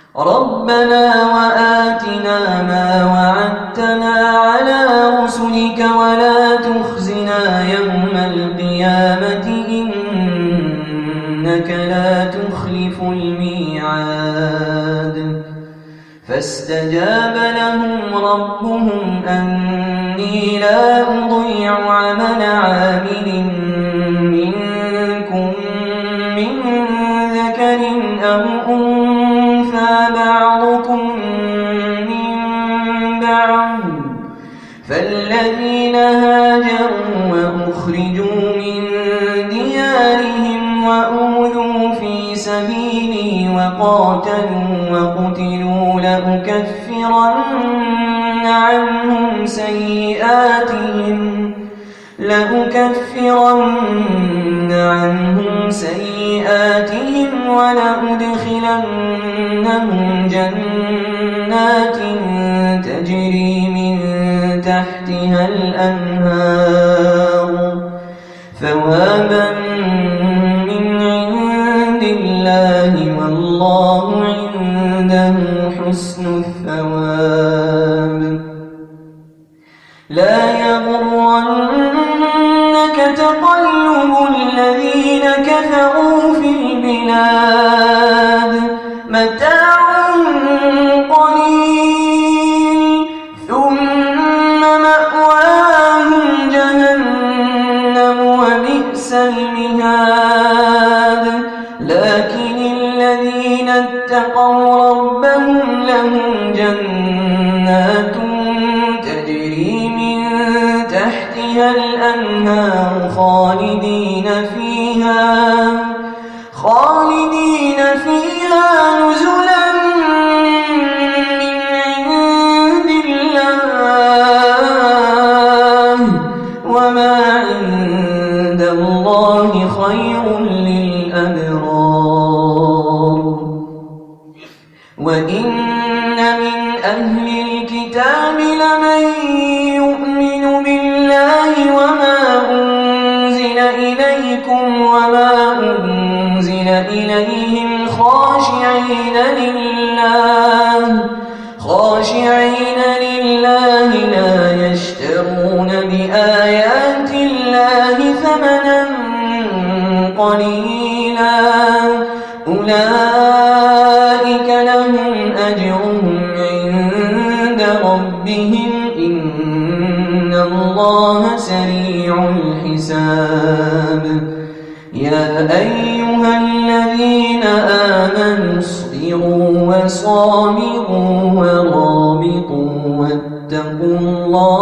ربنا وآتنا ما وعدتنا على رسلك ولا تخزنا يوم القيامة إنك لا تخلف الميعاد فاستجاب لهم ربهم أني لا أضيع عمل عامل منكم من ذكر أو أنثى بعضكم من بعض فالذين هاجروا وأخرجوا من ديارهم وأوذوا في سبيلي وقاتلوا وقتلوا لأكفرن عنهم سيئاتهم ولأدخلنهم جنات تجري من تحتها الأنهار ثوابا من عند الله والله عنده حسن الثواب لا يغرنك تقلب الذين كفروا في البلاد متاع قليل ثم مأواهم جهنم وبئس المهاد لكن الذين اتقوا ربهم لهم جنات تجري من تحتها الأنهار خالدين فيها نزلا من عند الله وما عند الله خير للأبرار وإن من أهل الكتاب لمن يؤمن بالله وما أنزل إليكم وما أنزل إليهم خاشعين لله لا يشترون بآيات الله ثمنا قليلا أولئك لهم أجرهم عند ربهم إن الله سريع الحساب يا أيها الذين آمنوا اصبروا وصابروا ورابطوا واتقوا الله